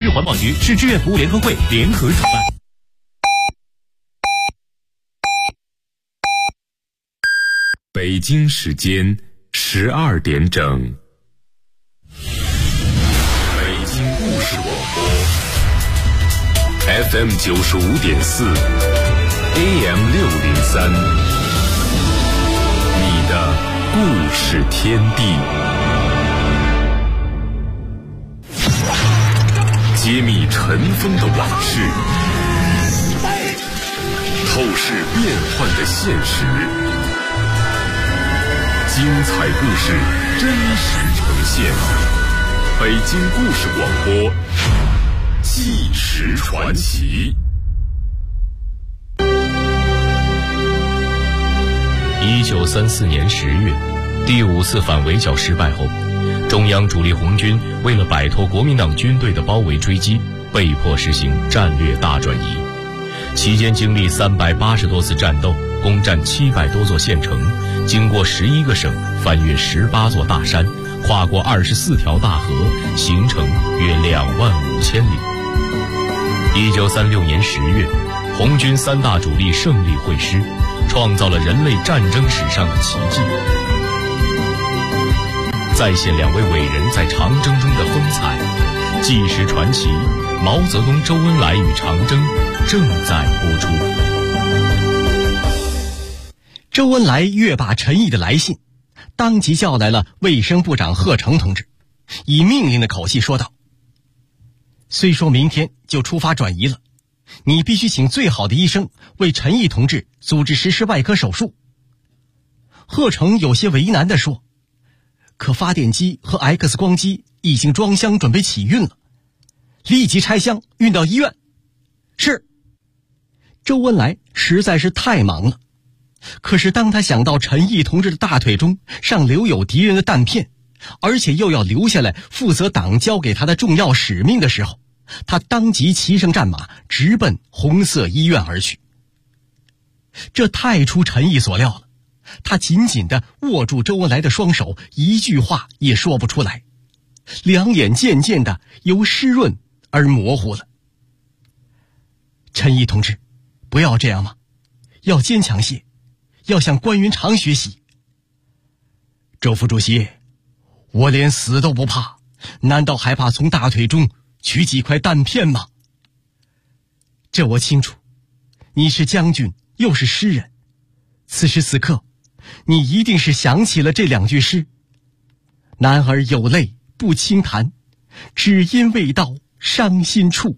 环保局、市志愿服务联合会联合主办。 北京时间12点整。北京故事广播 FM 95.4 AM 603，你的故事天地。揭秘尘封的往事，透视变幻的现实，精彩故事真实呈现。北京故事广播，纪实传奇。 1934年10月，第5次反围剿失败后，中央主力红军为了摆脱国民党军队的包围追击，被迫实行战略大转移。期间经历380多次战斗，攻占700多座县城，经过11个省，翻越18座大山，跨过24条大河，行程约25000里。1936年10月，红军3大主力胜利会师，创造了人类战争史上的奇迹，再现2位伟人在长征中的风采。纪实传奇，毛泽东、周恩来与长征正在播出。 周恩来阅罢陈毅的来信，当即叫来了卫生部长贺成同志，以命令的口气说道：虽说明天就出发转移了，你必须请最好的医生为陈毅同志组织实施外科手术。贺成有些为难地说：可发电机和 X 光机已经装箱准备起运了，立即拆箱运到医院。是。周恩来实在是太忙了，可是当他想到陈毅同志的大腿中尚留有敌人的弹片，而且又要留下来负责党交给他的重要使命的时候，他当即骑上战马，直奔红色医院而去。这太出陈毅所料了，他紧紧地握住周恩来的双手，一句话也说不出来，两眼渐渐地由湿润而模糊了。陈毅同志，不要这样嘛，要坚强些，要向关云长学习。周副主席，我连死都不怕，难道还怕从大腿中取几块弹片吗？这我清楚，你是将军又是诗人，此时此刻你一定是想起了这2句诗：男儿有泪不轻弹，只因未到伤心处。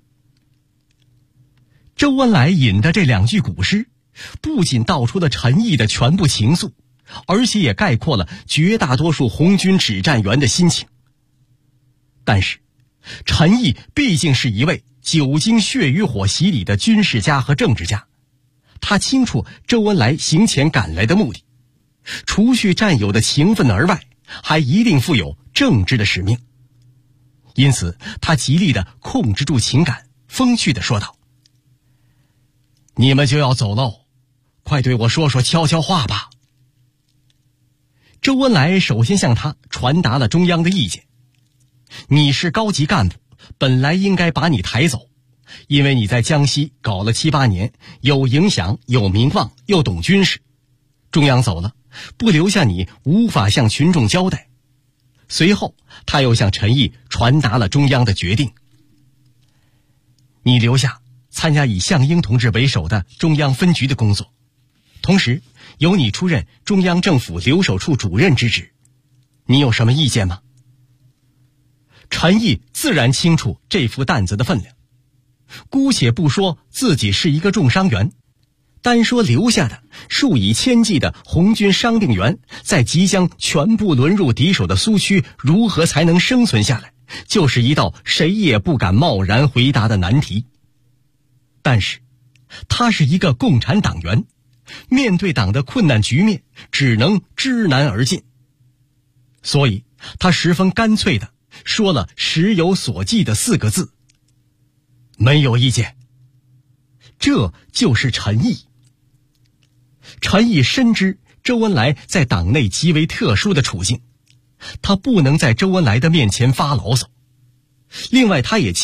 周恩来引的这2句古诗，不仅道出了陈毅的全部情愫，而且也概括了绝大多数红军指战员的心情。但是陈毅毕竟是一位久经血与火洗礼的军事家和政治家，他清楚周恩来行前赶来的目的，除去战友的情分而外，还一定负有政治的使命。因此他极力地控制住情感，风趣地说道：你们就要走喽，快对我说说悄悄话吧。周恩来首先向他传达了中央的意见：你是高级干部，本来应该把你抬走，因为你在江西搞了7、8年，有影响，有名望，又懂军事。中央走了，不留下你，无法向群众交代。随后他又向陈毅传达了中央的决定：你留下参加以项英同志为首的中央分局的工作，同时由你出任中央政府留守处主任之职，你有什么意见吗？陈毅自然清楚这副担子的分量，姑且不说自己是一个重伤员，单说留下的数以千计的红军伤病员，在即将全部沦入敌手的苏区，如何才能生存下来，就是一道谁也不敢贸然回答的难题。但是他是一个共产党员，面对党的困难局面，只能知难而进。所以他十分干脆地说了时有所记的4个字：没有意见。这就是陈毅。陈毅深知周恩来在党内极为特殊的处境，他不能在周恩来的面前发牢骚。另外他也清楚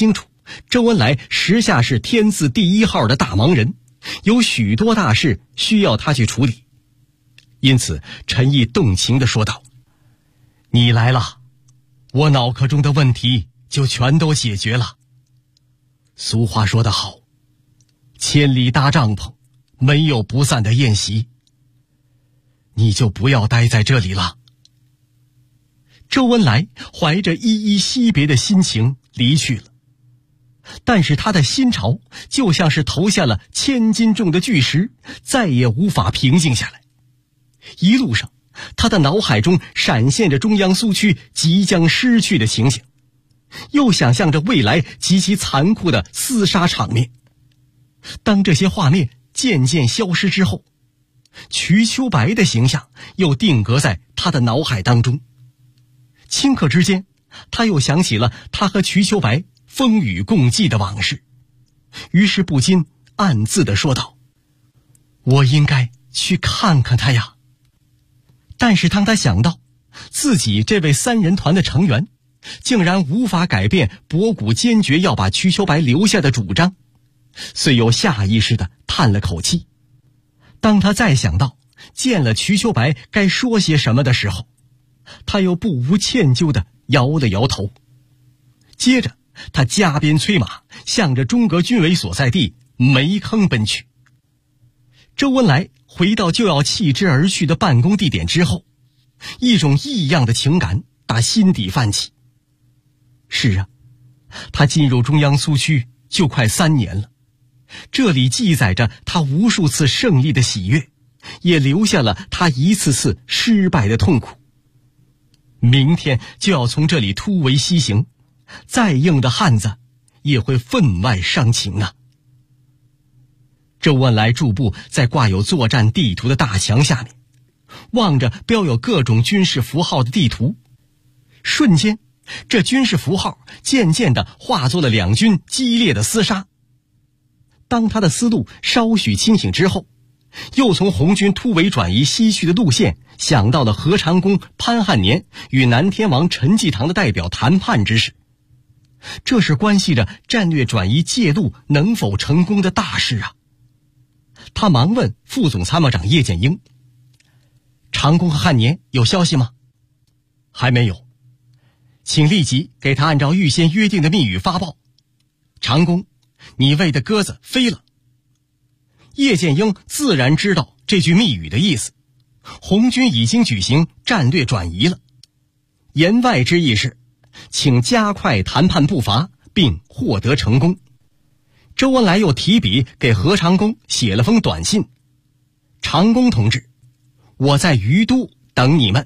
周恩来时下是天字第一号的大忙人，有许多大事需要他去处理。因此陈毅动情地说道：你来了，我脑壳中的问题就全都解决了。俗话说得好，千里搭帐篷，没有不散的宴席。你就不要待在这里了。周恩来怀着依依惜别的心情离去了，但是他的心潮就像是投下了千斤重的巨石，再也无法平静下来。一路上，他的脑海中闪现着中央苏区即将失去的情形，又想象着未来极其残酷的厮杀场面。当这些画面渐渐消失之后，瞿秋白的形象又定格在他的脑海当中。顷刻之间，他又想起了他和瞿秋白风雨共济的往事，于是不禁暗自地说道：我应该去看看他呀。但是当他想到自己这位三人团的成员竟然无法改变博古坚决要把瞿秋白留下的主张，遂又下意识地叹了口气。当他再想到见了瞿秋白该说些什么的时候，他又不无歉疚地摇了摇头。接着他加鞭催马，向着中革军委所在地煤坑奔去。周恩来回到就要弃之而去的办公地点之后，一种异样的情感打心底泛起。是啊，他进入中央苏区就快3年了，这里记载着他无数次胜利的喜悦，也留下了他一次次失败的痛苦。明天就要从这里突围西行，再硬的汉子也会分外伤情啊。周恩来驻步在挂有作战地图的大墙下面，望着标有各种军事符号的地图，瞬间这军事符号渐渐地化作了两军激烈的厮杀。当他的思路稍许清醒之后，又从红军突围转移西去的路线想到了何长工、潘汉年与南天王陈济棠的代表谈判之事，这是关系着战略转移界路能否成功的大事啊。他忙问副总参谋长叶剑英：长工和汉年有消息吗？还没有，请立即给他按照预先约定的密语发报：长工，你喂的鸽子飞了。叶剑英自然知道这句密语的意思，红军已经举行战略转移了。言外之意是，请加快谈判步伐，并获得成功。周恩来又提笔给何长工写了封短信：长工同志，我在于都等你们。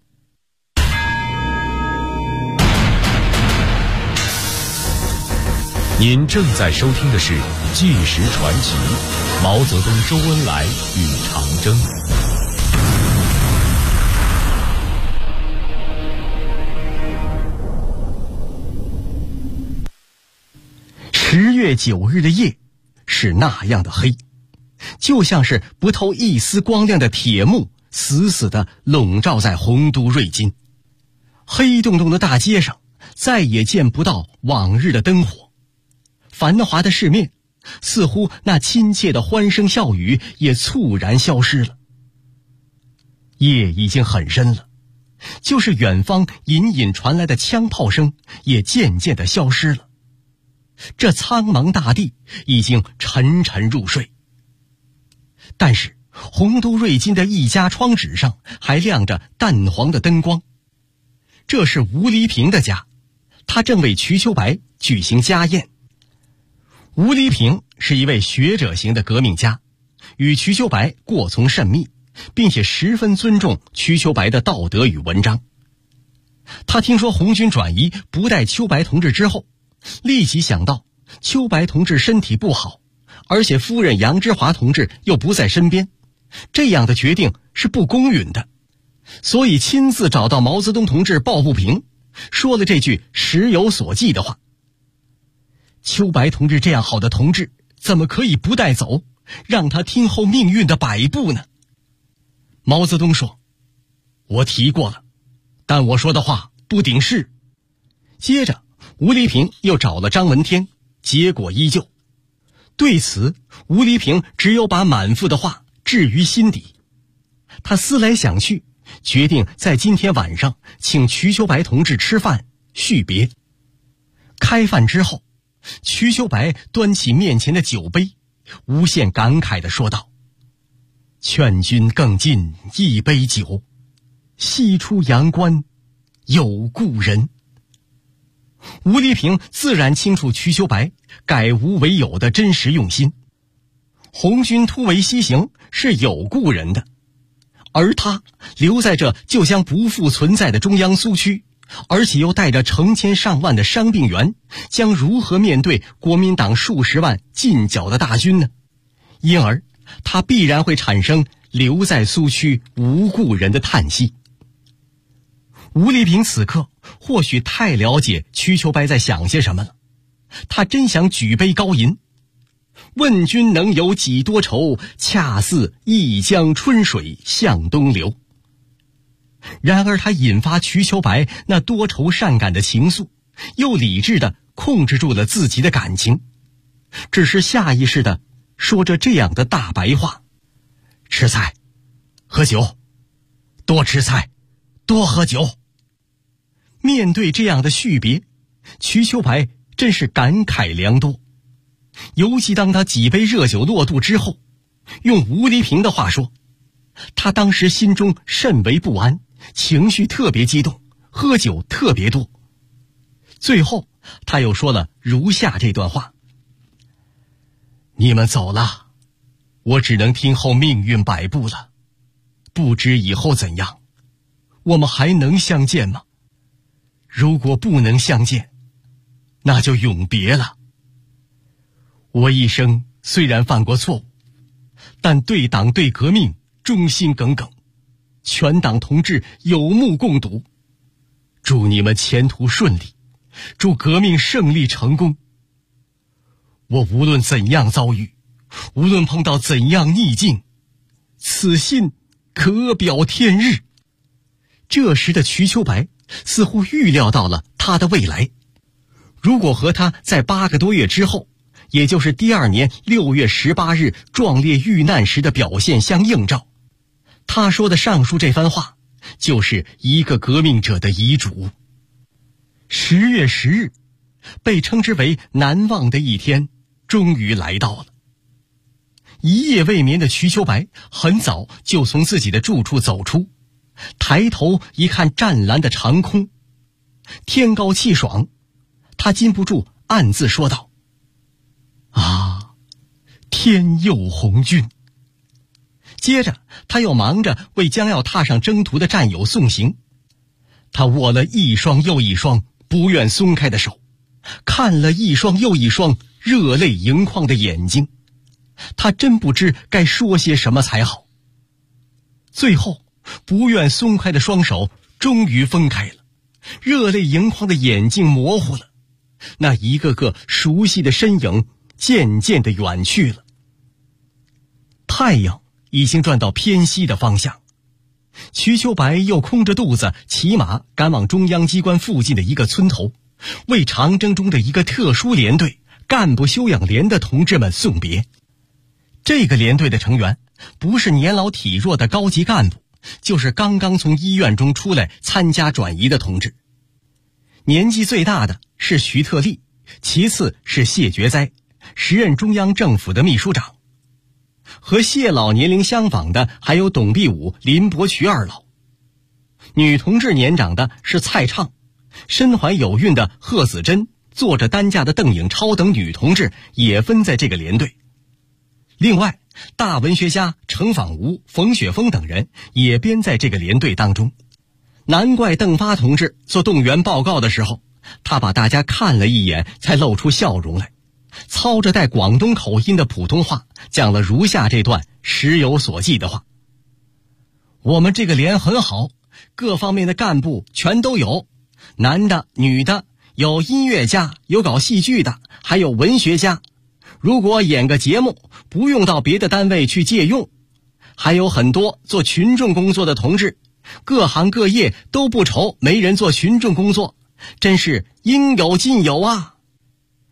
您正在收听的是《纪实传奇》，毛泽东、周恩来与长征。 10月9日的夜是那样的黑，就像是不透一丝光亮的铁幕死死地笼罩在洪都瑞金。黑洞洞的大街上再也见不到往日的灯火，繁华的市面，似乎那亲切的欢声笑语也猝然消失了。夜已经很深了，就是远方隐隐传来的枪炮声也渐渐地消失了。这苍茫大地已经沉沉入睡，但是洪都瑞金的一家窗纸上还亮着淡黄的灯光。这是吴黎平的家，他正为瞿秋白举行家宴。吴黎平是一位学者型的革命家，与瞿秋白过从甚密，并且十分尊重瞿秋白的道德与文章。他听说红军转移不带秋白同志之后，立即想到秋白同志身体不好，而且夫人杨之华同志又不在身边，这样的决定是不公允的，所以亲自找到毛泽东同志抱不平，说了这句时有所记的话：秋白同志这样好的同志，怎么可以不带走，让他听候命运的摆布呢？毛泽东说：我提过了，但我说的话不顶事。接着吴黎平又找了张闻天， 结果依旧。对此，吴黎平只有把满腹的话置于心底。他思来想去，决定在今天晚上请瞿秋白同志吃饭续别。开饭之后，瞿秋白端起面前的酒杯，无限感慨地说道：劝君更尽一杯酒，西出阳关有故人。吴黎平自然清楚瞿秋白改无为有的真实用心。红军突围西行是有故人的，而他留在这就将不复存在的中央苏区，而且又带着成千上万的伤病员，将如何面对国民党数十万进剿的大军呢？因而他必然会产生留在苏区无故人的叹息。吴黎平此刻或许太了解瞿秋白在想些什么了，他真想举杯高吟：问君能有几多愁，恰似一江春水向东流。然而他引发瞿秋白那多愁善感的情愫，又理智地控制住了自己的感情，只是下意识地说着这样的大白话：吃菜喝酒，多吃菜多喝酒。面对这样的续别，瞿秋白真是感慨良多。尤其当他几杯热酒落肚之后，用吴黎平的话说，他当时心中甚为不安，情绪特别激动，喝酒特别多。最后他又说了如下这段话：你们走了，我只能听候命运摆布了，不知以后怎样，我们还能相见吗？如果不能相见，那就永别了。我一生虽然犯过错误，但对党对革命忠心耿耿，全党同志有目共睹。祝你们前途顺利，祝革命胜利成功。我无论怎样遭遇，无论碰到怎样逆境，此信可表天日。这时的瞿秋白似乎预料到了他的未来。如果和他在8个多月之后，也就是第2年6月18日壮烈遇难时的表现相映照，他说的上述这番话就是一个革命者的遗嘱。10月10日，被称之为难忘的一天终于来到了。一夜未眠的瞿秋白很早就从自己的住处走出，抬头一看湛蓝的长空，天高气爽，他禁不住暗自说道：啊，天佑红军。接着他又忙着为将要踏上征途的战友送行。他握了一双又一双不愿松开的手，看了一双又一双热泪盈眶的眼睛，他真不知该说些什么才好。最后不愿松开的双手终于分开了，热泪盈眶的眼睛模糊了，那一个个熟悉的身影渐渐地远去了。太阳已经转到偏西的方向，瞿秋白又空着肚子骑马赶往中央机关附近的一个村头，为长征中的一个特殊连队干部休养连的同志们送别。这个连队的成员不是年老体弱的高级干部，就是刚刚从医院中出来参加转移的同志。年纪最大的是徐特立，其次是谢觉哉，时任中央政府的秘书长。和谢老年龄相仿的还有董必武、林伯渠二老。女同志年长的是蔡畅，身怀有孕的贺子珍，坐着担架的邓颖超等女同志也分在这个连队。另外，大文学家程仿吾、冯雪峰等人也编在这个连队当中。难怪邓发同志做动员报告的时候，他把大家看了一眼才露出笑容来，操着带广东口音的普通话讲了如下这段时有所记的话：我们这个连很好，各方面的干部全都有，男的女的，有音乐家，有搞戏剧的，还有文学家，如果演个节目不用到别的单位去借用，还有很多做群众工作的同志，各行各业都不愁没人做群众工作，真是应有尽有啊。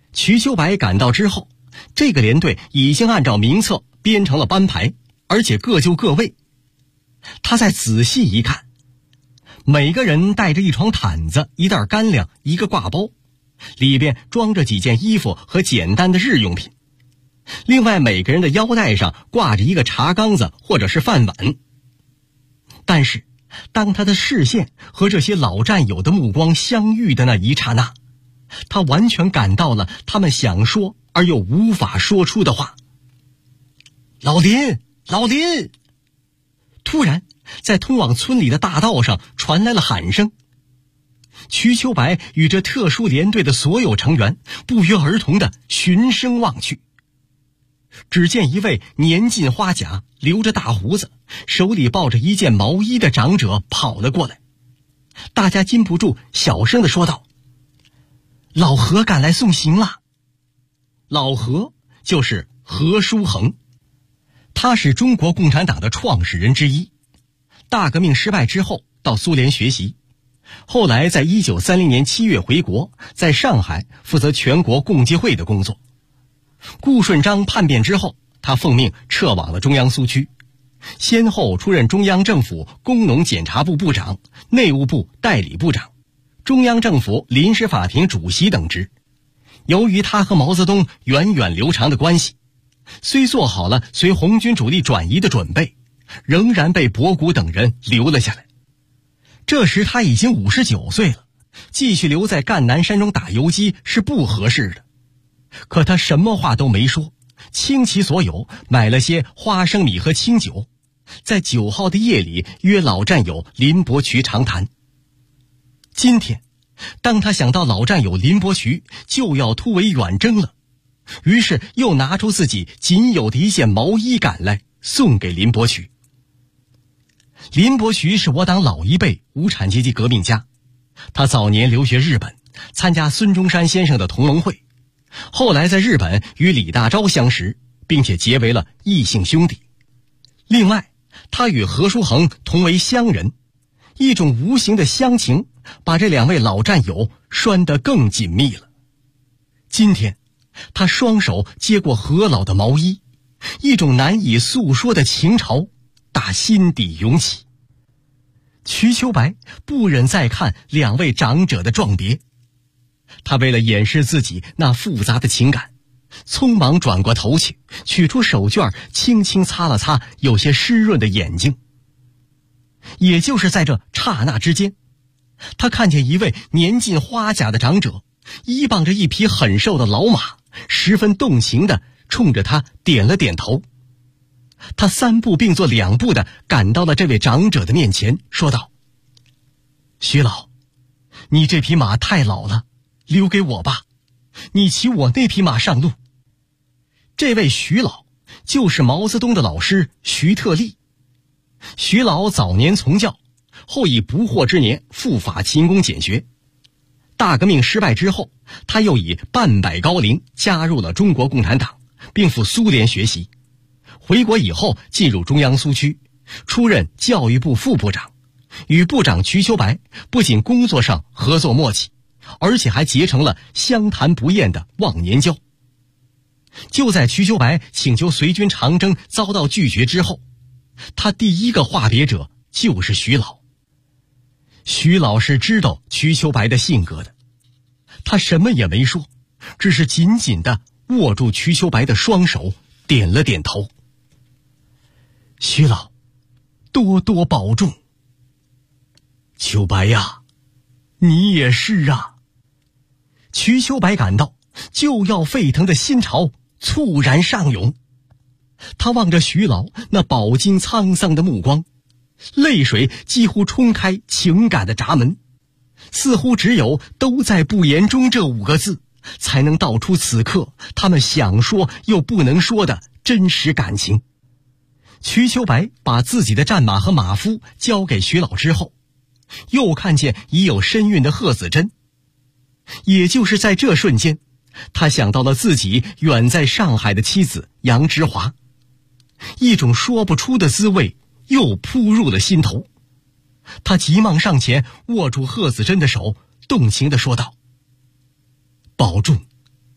瞿秋白赶到之后，这个连队已经按照名册编成了班排，而且各就各位。他再仔细一看，每个人带着一床毯子、一袋干粮、一个挂包，里边装着几件衣服和简单的日用品。另外每个人的腰带上挂着一个茶缸子或者是饭碗。但是当他的视线和这些老战友的目光相遇的那一刹那，他完全感到了他们想说而又无法说出的话。老林，老林！突然在通往村里的大道上传来了喊声。瞿秋白与这特殊连队的所有成员不约而同地循声望去，只见一位年近花甲、留着大胡子、手里抱着一件毛衣的长者跑了过来。大家禁不住小声地说道：“老何赶来送行了。”老何就是何书衡，他是中国共产党的创始人之一。大革命失败之后到苏联学习，后来在1930年7月回国，在上海负责全国共济会的工作。顾顺章叛变之后，他奉命撤往了中央苏区，先后出任中央政府工农检察部部长、内务部代理部长、中央政府临时法庭主席等职。由于他和毛泽东源远流长的关系，虽做好了随红军主力转移的准备，仍然被博古等人留了下来。这时他已经59岁了，继续留在赣南山中打游击是不合适的。可他什么话都没说，倾其所有买了些花生米和清酒，在9号的夜里约老战友林伯渠长谈。今天当他想到老战友林伯渠就要突围远征了，于是又拿出自己仅有的一件毛衣赶来送给林伯渠。林伯渠是我党老一辈无产阶级革命家，他早年留学日本，参加孙中山先生的同盟会，后来在日本与李大钊相识，并且结为了异姓兄弟。另外他与何书衡同为乡人，一种无形的乡情把这两位老战友拴得更紧密了。今天他双手接过何老的毛衣，一种难以诉说的情潮打心底涌起。瞿秋白不忍再看两位长者的状别，他为了掩饰自己那复杂的情感，匆忙转过头去，取出手绢轻轻擦了擦有些湿润的眼睛。也就是在这刹那之间，他看见一位年近花甲的长者依傍着一匹很瘦的老马，十分动情地冲着他点了点头。他3步并作2步地赶到了这位长者的面前，说道：“徐老，你这匹马太老了，留给我吧，你骑我那匹马上路。”这位徐老就是毛泽东的老师徐特立。徐老早年从教，后以不惑之年赴法勤工俭学。大革命失败之后，他又以半百高龄加入了中国共产党，并赴苏联学习。回国以后进入中央苏区，出任教育部副部长，与部长瞿秋白不仅工作上合作默契，而且还结成了相谈不厌的忘年交。就在瞿秋白请求随军长征遭到拒绝之后，他第一个话别者就是徐老。徐老是知道瞿秋白的性格的，他什么也没说，只是紧紧地握住瞿秋白的双手，点了点头。徐老，多多保重。秋白呀，你也是啊。瞿秋白感到就要沸腾的心潮猝然上涌，他望着徐老那饱经沧桑的目光，泪水几乎冲开情感的闸门，似乎只有都在不言中这5个字才能道出此刻他们想说又不能说的真实感情。瞿秋白把自己的战马和马夫交给徐老之后，又看见已有身孕的贺子珍。也就是在这瞬间，他想到了自己远在上海的妻子杨之华，一种说不出的滋味又扑入了心头。他急忙上前握住贺子珍的手，动情地说道：“保重，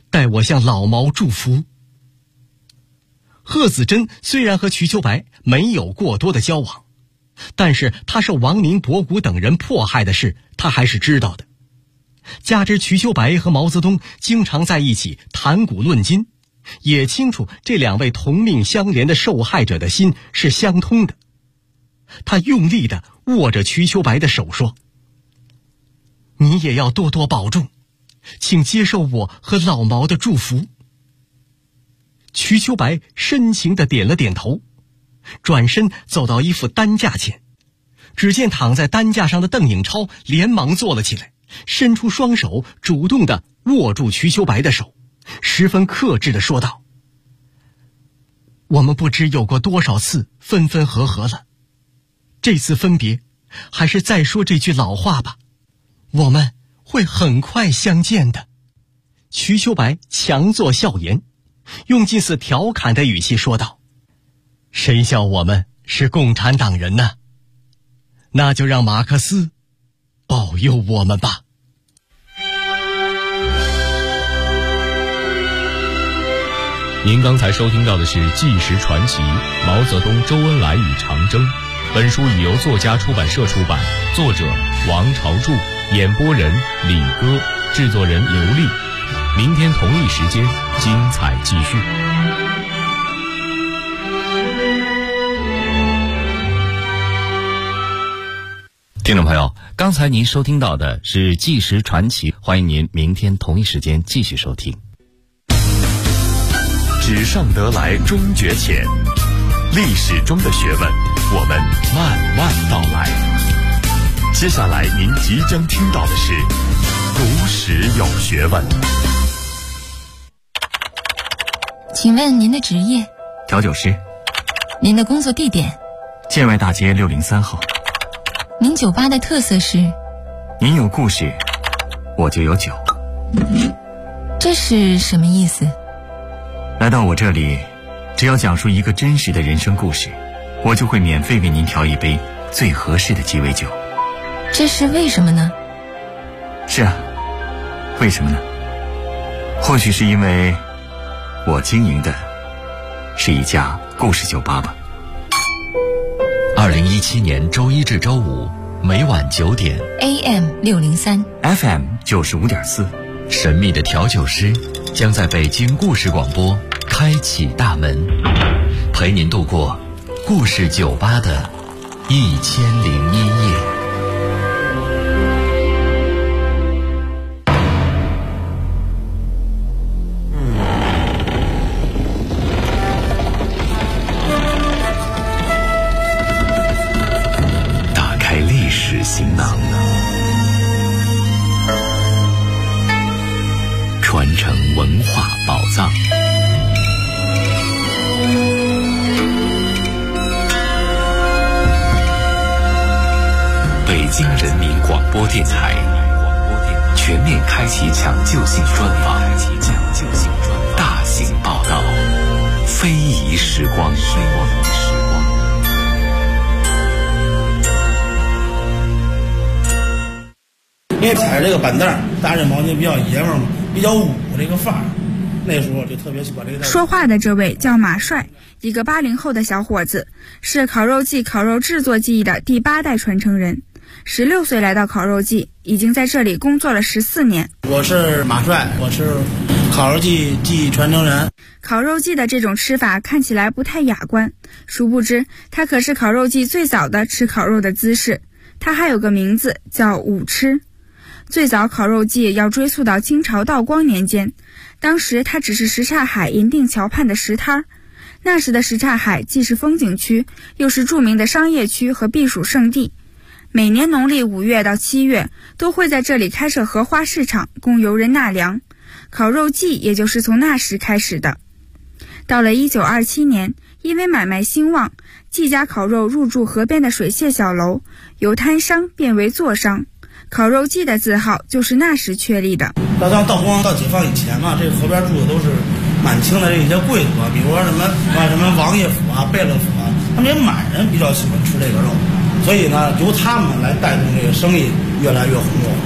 代我向老毛祝福。贺子珍虽然和瞿秋白没有过多的交往，但是他受王宁、博古等人迫害的事，他还是知道的。加之瞿秋白和毛泽东经常在一起谈古论今，也清楚这两位同命相连的受害者的心是相通的。他用力地握着瞿秋白的手说：“你也要多多保重，请接受我和老毛的祝福。”瞿秋白深情地点了点头，转身走到一副担架前，只见躺在担架上的邓颖超连忙坐了起来，伸出双手主动地握住瞿秋白的手，十分克制地说道：“我们不知有过多少次分分合合了，这次分别还是再说这句老话吧，我们会很快相见的。”瞿秋白强作笑颜，用近似调侃的语气说道：“谁笑我们是共产党人呢？那就让马克思保佑我们吧。” 您刚才收听到的是《纪实传奇：毛泽东、周恩来与长征》。本书已由作家出版社出版，作者王朝柱，演播人李歌，制作人刘丽。明天同一时间，精彩继续。 听众朋友，刚才您收听到的是《纪实传奇》，欢迎您明天同一时间继续收听。 纸上得来终觉浅，历史中的学问，我们慢慢道来。接下来您即将听到的是读史有学问。 请问您的职业？ 调酒师。 您的工作地点？ 建外大街603号。 您酒吧的特色是？ 您有故事，我就有酒。 这是什么意思？ 来到我这里，只要讲述一个真实的人生故事，我就会免费为您调一杯最合适的鸡尾酒。 这是为什么呢？ 是啊，为什么呢？或许是因为我经营的是一家故事酒吧吧。 2017年周一至周五每晚9点 AM 603 FM 95.4， 神秘的调酒师将在北京故事广播开启大门，陪您度过故事酒吧的1001夜。 打开历史行囊，传承文化宝藏。北京人民广播电台全面开启抢救性专访，大型报道，非遗时光。 因为踩着这个板凳，搭着毛巾比较爷们儿嘛，比较武这个范儿。那时候就特别喜欢这个。 说话的这位叫马帅，一个80后的小伙子，是烤肉季烤肉制作技艺的第8代传承人。16岁来到烤肉季，已经在这里工作了14年。 我是马帅，我是烤肉季技艺传承人。 烤肉季的这种吃法看起来不太雅观，殊不知它可是烤肉季最早的吃烤肉的姿势。它还有个名字叫舞吃。最早烤肉季要追溯到清朝道光年间，当时它只是什刹海银锭桥畔的石摊儿。那时的什刹海既是风景区，又是著名的商业区和避暑胜地。每年农历5月到7月，都会在这里开设荷花市场，供游人纳凉。烤肉季也就是从那时开始的。到了1927年，因为买卖兴旺，季家烤肉入驻河边的水榭小楼，由摊商变为座商。烤肉季的字号就是那时确立的。 到道光到解放以前嘛，这个河边住的都是满清的这些贵族啊，比如说什么王爷府啊、贝勒府啊，他们这些满人比较喜欢吃这个肉，所以呢，由他们来带动这个生意越来越红火。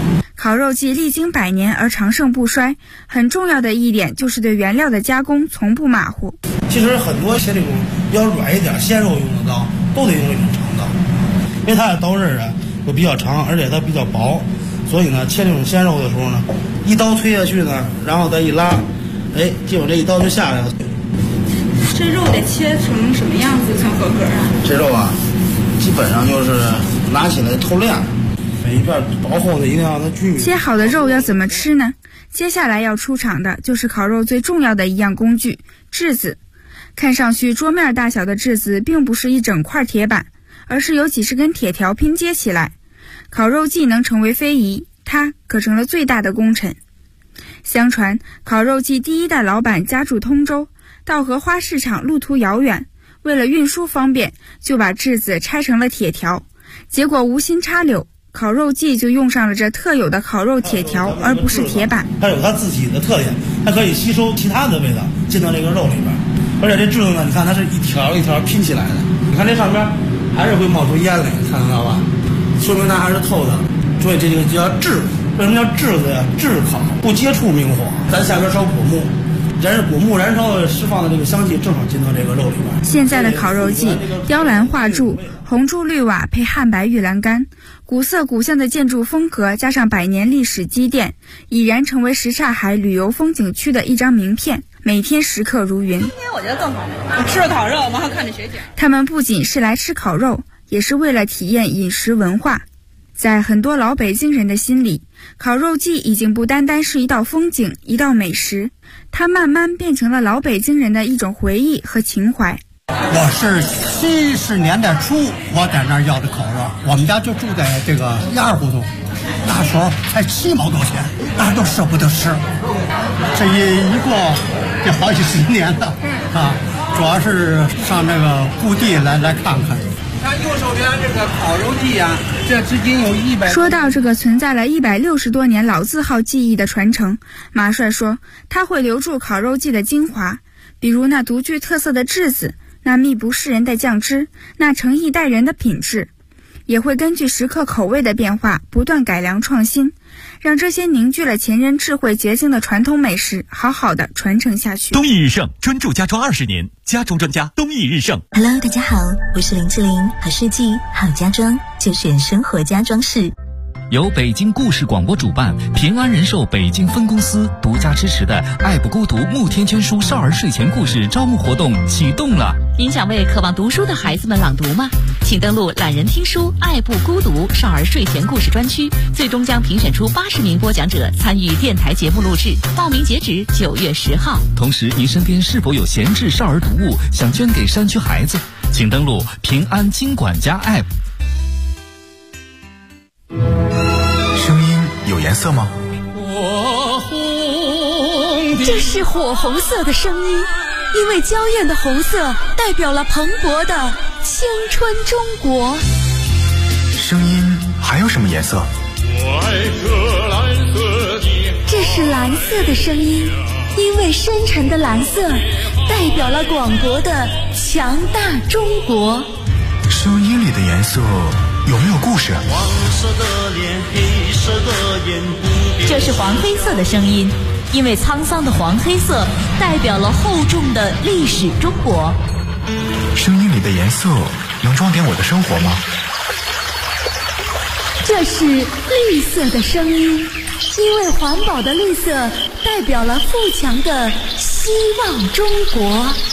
烤肉季历经100年而长盛不衰，很重要的一点就是对原料的加工从不马虎。 其实很多切这种比较软一点鲜肉用的刀，都得用这种长刀，因为它的刀刃啊会比较长，而且它比较薄，所以呢，切这种鲜肉的时候呢，一刀推下去呢，然后再一拉，结果这一刀就下来了。 这肉得切成什么样子算合格啊？ 这肉啊，基本上就是拿起来透亮，每一片薄厚的一定要让它均匀。 切好的肉要怎么吃呢？接下来要出场的就是烤肉最重要的一样工具——炙子。看上去桌面大小的炙子并不是一整块铁板，而是由几十根铁条拼接起来。烤肉季能成为非遗，它可成了最大的功臣。相传烤肉季第一代老板家住通州，到荷花市场路途遥远，为了运输方便，就把炙子拆成了铁条。结果无心插柳，烤肉季就用上了这特有的烤肉铁条，而不是铁板。 它有它自己的特点，它可以吸收其他的味道进到这个肉里边。而且这炙子呢，你看它是一条一条拼起来的，你看这上边还是会冒出烟来，看得到吧？说明它还是透的，所以这个就叫炙。为什么叫炙子呀？炙烤，不接触明火。咱下边烧果木，果木燃烧释放的这个香气正好进到这个肉里边。 现在的烤肉季，雕栏画柱、红柱绿瓦配汉白玉栏杆，古色古香的建筑风格加上100年历史积淀，已然成为什刹海旅游风景区的一张名片。每天食客如云。今天我觉得更好，我吃了烤肉，完后看着雪景。 他们不仅是来吃烤肉，也是为了体验饮食文化。在很多老北京人的心里，烤肉季已经不单单是一道风景、一道美食，它慢慢变成了老北京人的一种回忆和情怀。 我是70年代初，我在那儿要的烤肉，我们家就住在这个1·2胡同，那时候才7毛多钱，那都舍不得吃。这一过也好几10年了啊，主要是上那个故地来看看。 看右手边这个烤肉季啊，这至今有100。 说到这个存在了160多年老字号技艺的传承，马帅说他会留住烤肉季的精华，比如那独具特色的炙子，那秘不示人的酱汁，那诚意待人的品质，也会根据食客口味的变化不断改良创新，让这些凝聚了前人智慧结晶的传统美食好好的传承下去。 东义日盛专注家装20年，家装专家东义日盛。 Hello， 大家好，我是林志玲，好设计好家装就选生活家装饰。 由北京故事广播主办，平安人寿北京分公司独家支持的爱不孤独慕天娟书少儿睡前故事招募活动启动了。 您想为渴望读书的孩子们朗读吗？请登录懒人听书爱不孤独少儿睡前故事专区，最终将评选出80名播讲者参与电台节目录制，报名截止9月10号。 同时，您身边是否有闲置少儿读物想捐给山区孩子？请登录平安金管家 App。 声音有颜色吗？ 这是火红色的声音，因为娇艳的红色代表了蓬勃的青春中国。 声音还有什么颜色？ 这是蓝色的声音，因为深沉的蓝色代表了广博的强大中国。 声音里的颜色有没有故事？ 这是黄黑色的声音，因为沧桑的黄黑色代表了厚重的历史中国。 声音里的颜色能装点我的生活吗？ 这是绿色的声音，因为环保的绿色代表了富强的希望中国。